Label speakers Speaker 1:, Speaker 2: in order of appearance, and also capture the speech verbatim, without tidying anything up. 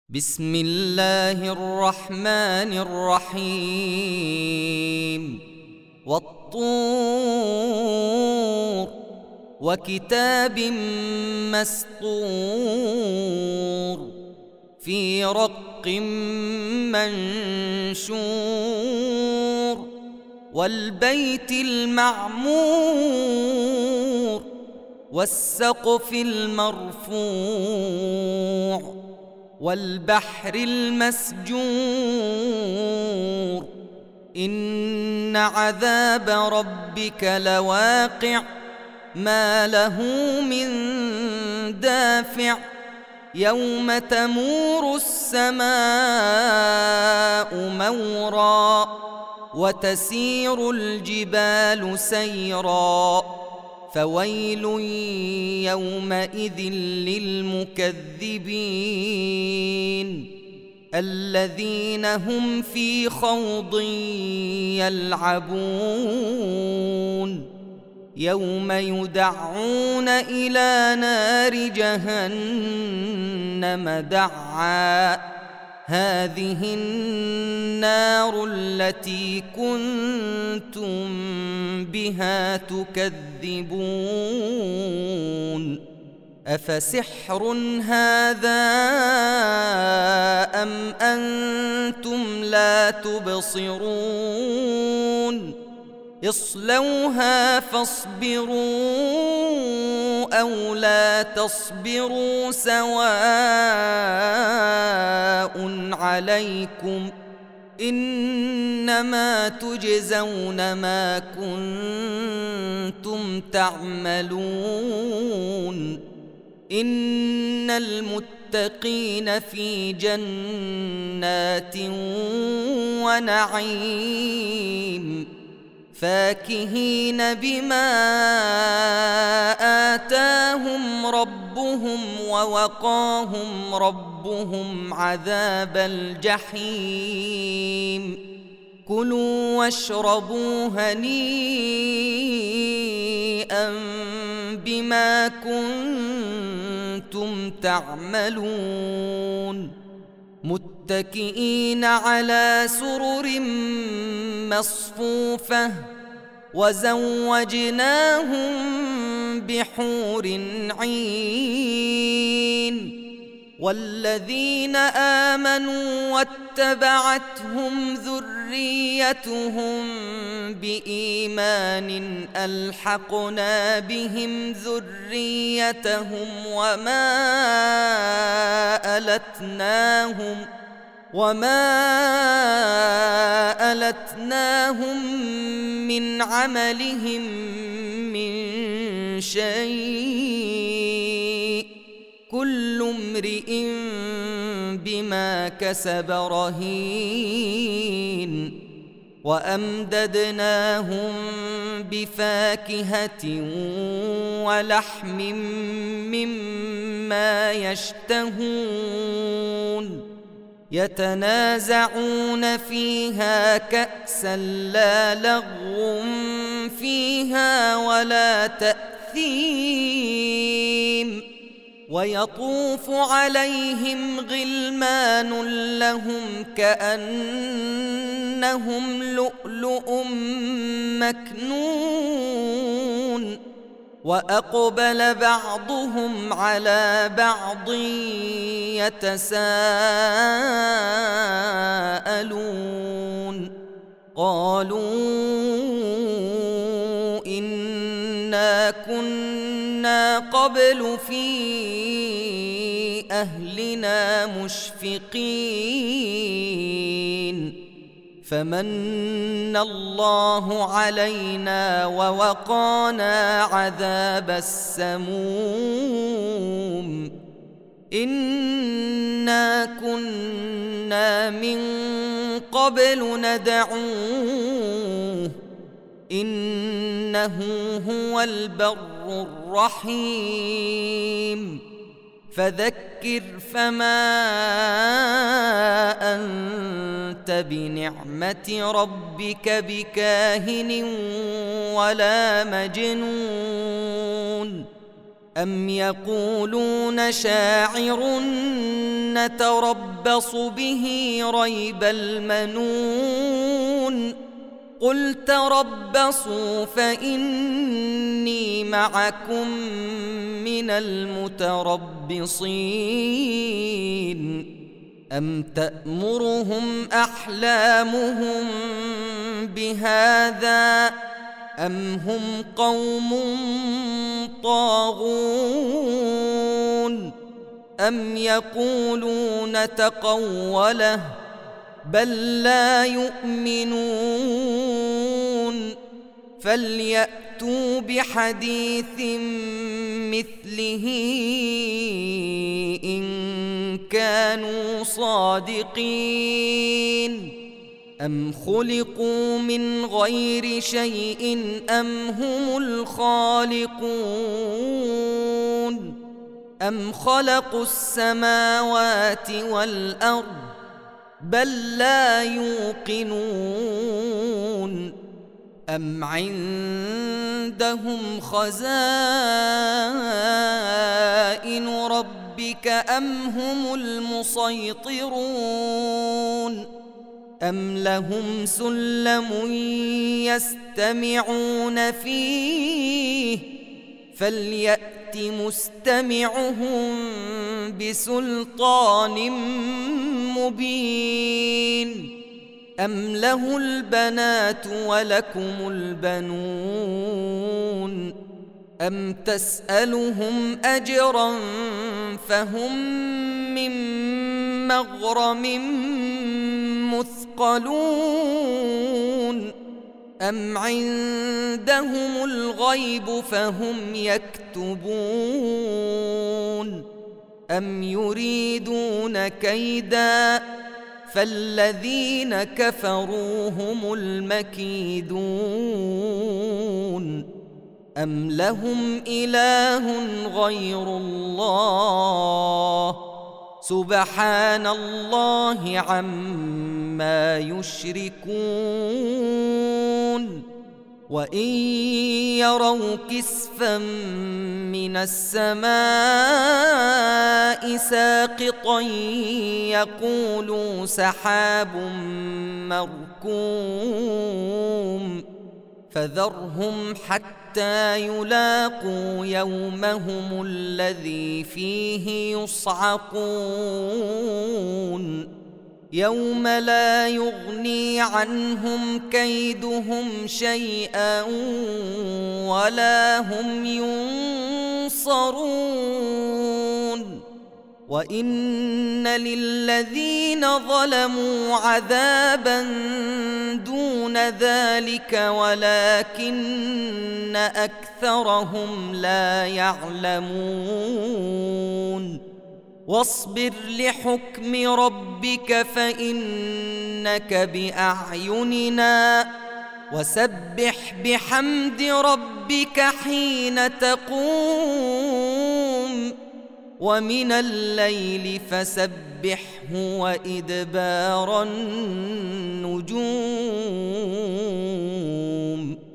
Speaker 1: بسم الله الرحمن الرحيم والطور وكتاب مسطور في رق منشور والبيت المعمور والسقف المرفوع والبحر المسجور إن عذاب ربك لواقع ما له من دافع يوم تمور السماء مورا وتسير الجبال سيرا فويل يومئذ للمكذبين الذين هم في خوض يلعبون يوم يدعون إلى نار جهنم دعا هذه النار التي كنتم بها تكذبون أفسحر هذا أم أنتم لا تبصرون اصلوها فاصبروا أو لا تصبروا سواء عليكم إنما تجزون ما كنتم تعملون إن المتقين في جنات ونعيم فاكهين بما آتاهم ربهم ووقاهم ربهم عذاب الجحيم كلوا واشربوا هنيئا بما كنتم تعملون متكئين على سرر مصفوفة وزوجناهم بحور عين والذين آمنوا واتبعتهم ذريتهم بإيمان ألحقنا بهم ذريتهم وما ألتناهم وما ألتناهم من عملهم من شيء كل امرئ بما كسب رهين وأمددناهم بفاكهة ولحم مما يشتهون يتنازعون فيها كأسا لا لغو فيها ولا تأثيم ويطوف عليهم غلمان لهم كأنهم لؤلؤ مكنون وأقبل بعضهم على بعض يتساءلون قالوا إنا كنا قبل في أهلنا مشفقين فمن الله علينا ووقانا عذاب السموم إنا كنا من قبل ندعوه إنه هو البر الرحيم فذكر فما أنت بنعمة ربك بكاهن ولا مجنون أم يقولون شاعر نتربص به ريب المنون قل تربصوا فإني معكم من المتربصين أم تأمرهم أحلامهم بهذا أم هم قوم طاغون أم يقولون تقوله بل لا يؤمنون فليأتوا بحديث مثله إن كانوا صادقين أم خلقوا من غير شيء أم هم الخالقون أم خلقوا السماوات والأرض بل لا يوقنون أم عندهم خزائن ربك أم هم المسيطرون أم لهم سلم يستمعون فيه فليأت مستمعهم بسلطان مبين أم له البنات ولكم البنون أم تسألهم أجرا فهم من مغرم مثقلون أم عندهم الغيب فهم يكتبون أم يريدون كيدا فالذين كفروا هم المكيدون أم لهم إله غير الله سبحان الله عما يشركون وإن يروا كسفا من السماء ساقطا يقولوا سحاب مركوم فذرهم حتى يلاقوا يومهم الذي فيه يصعقون يوم لا يغني عنهم كيدهم شيئا ولا هم ينصرون وإن للذين ظلموا عذابا دون ذلك ولكن أكثرهم لا يعلمون واصبر لحكم ربك فإنك بأعيننا وسبح بحمد ربك حين تقوم ومن الليل فسبحه وإدبار النجوم